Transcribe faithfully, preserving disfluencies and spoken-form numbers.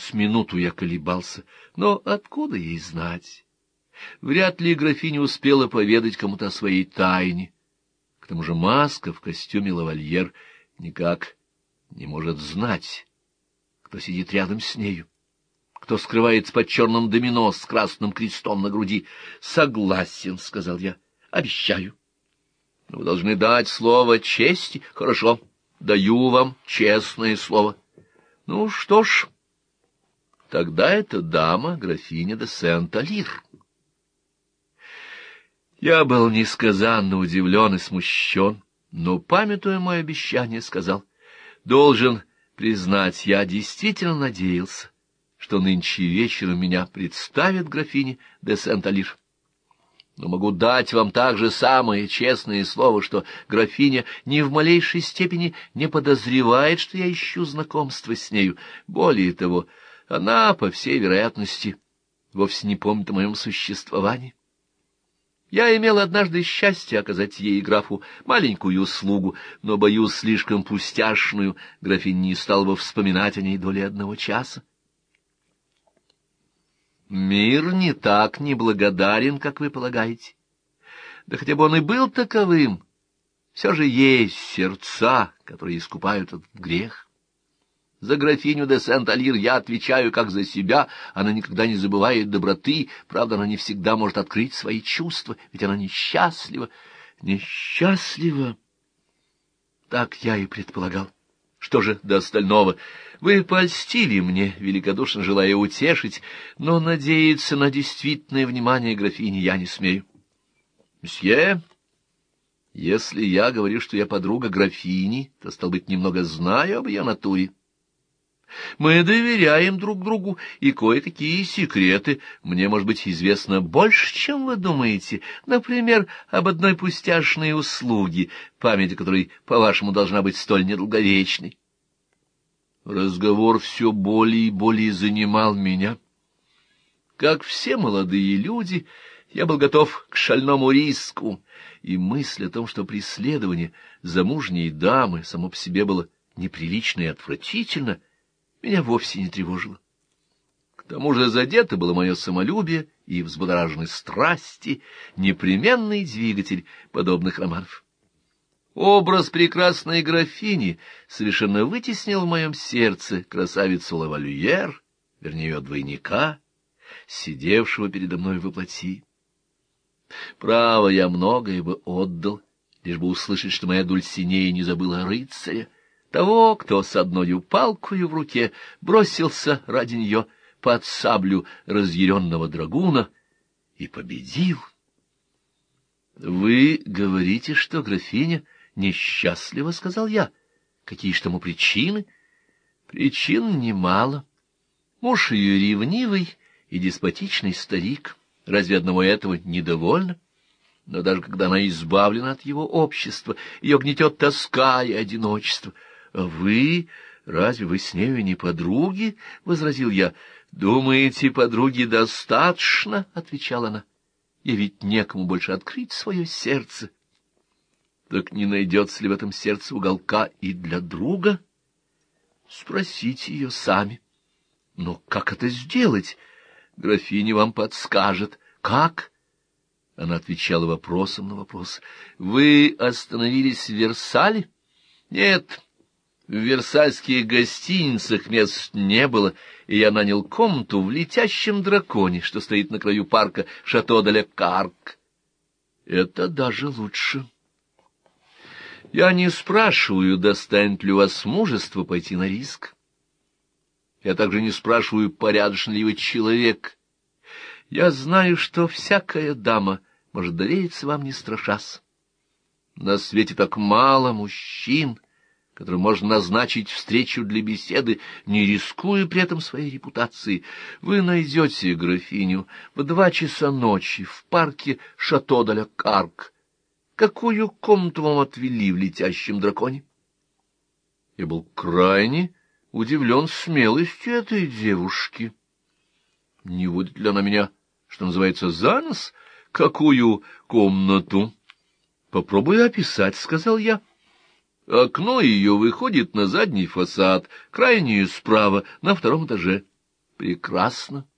С минуту я колебался, но откуда ей знать? Вряд ли графиня успела поведать кому-то о своей тайне. К тому же маска в костюме лавальер никак не может знать, кто сидит рядом с нею, кто скрывается под черным домино с красным крестом на груди. — Согласен, — сказал я, — обещаю. — Но вы должны дать слово чести. — Хорошо, даю вам честное слово. — Ну что ж, тогда эта дама графиня де Сент-Алир. Я был несказанно удивлен и смущен, но, памятуя мое обещание, сказал: должен признать, я действительно надеялся, что нынче вечером меня представит графиня де Сент-Алир. Но могу дать вам также самое честное слово, что графиня ни в малейшей степени не подозревает, что я ищу знакомства с нею. Более того, она, по всей вероятности, вовсе не помнит о моем существовании. Я имел однажды счастье оказать ей и графу маленькую услугу, но, боюсь, слишком пустяшную, графиня не стала бы вспоминать о ней доли одного часа. Мир не так неблагодарен, как вы полагаете. Да хотя бы он и был таковым, все же есть сердца, которые искупают этот грех. За графиню де Сент-Алир я отвечаю как за себя, она никогда не забывает доброты, правда, она не всегда может открыть свои чувства, ведь она несчастлива. Несчастлива? Так я и предполагал. Что же до остального? Вы польстили мне, великодушно желая утешить, но надеяться на действительное внимание графини я не смею. Мсье, если я говорю, что я подруга графини, то, стал быть, немного знаю об ее натуре. Мы доверяем друг другу, и кое-какие секреты мне, может быть, известно больше, чем вы думаете. Например, об одной пустяшной услуге, память о которой, по-вашему, должна быть столь недолговечной. Разговор все более и более занимал меня. Как все молодые люди, я был готов к шальному риску, и мысль о том, что преследование замужней дамы само по себе было неприлично и отвратительно, меня вовсе не тревожило. К тому же задето было мое самолюбие и взбудоражены страсти, непременный двигатель подобных романов. Образ прекрасной графини совершенно вытеснил в моем сердце красавицу лавальер, вернее, ее двойника, сидевшего передо мной во плоти. Право, я многое бы отдал, лишь бы услышать, что моя Дульсинея не забыла рыцаря, того, кто с одною палкою в руке бросился ради нее под саблю разъяренного драгуна и победил. — Вы говорите, что графиня несчастлива, — сказал я. — Какие ж тому причины? — Причин немало. Муж ее ревнивый и деспотичный старик. Разве одного этого недовольно? Но даже когда она избавлена от его общества, ее гнетет тоска и одиночество. — А вы... разве вы с нею не подруги? — возразил я. — Думаете, подруги достаточно? — отвечала она. — И ведь некому больше открыть свое сердце. — Так не найдется ли в этом сердце уголка и для друга? — Спросите ее сами. — Но как это сделать? Графиня вам подскажет. — Как? Она отвечала вопросом на вопрос. — Вы остановились в Версале? — Нет. В версальских гостиницах мест не было, и я нанял комнату в летящем драконе, что стоит на краю парка Шато-де-Ля-Карк. Это даже лучше. Я не спрашиваю, достанет ли у вас мужество пойти на риск. Я также не спрашиваю, порядочный ли вы человек. Я знаю, что всякая дама может довериться вам, не страшась. На свете так мало мужчин, которым можно назначить встречу для беседы, не рискуя при этом своей репутацией. Вы найдете графиню в два часа ночи в парке Шато-де-Ля-Карк. Какую комнату вам отвели в летящем драконе? Я был крайне удивлен смелостью этой девушки. Не водит ли она меня, что называется, за нос? Какую комнату? Попробую описать, — сказал я. Окно ее выходит на задний фасад, крайнее справа, на втором этаже. Прекрасно.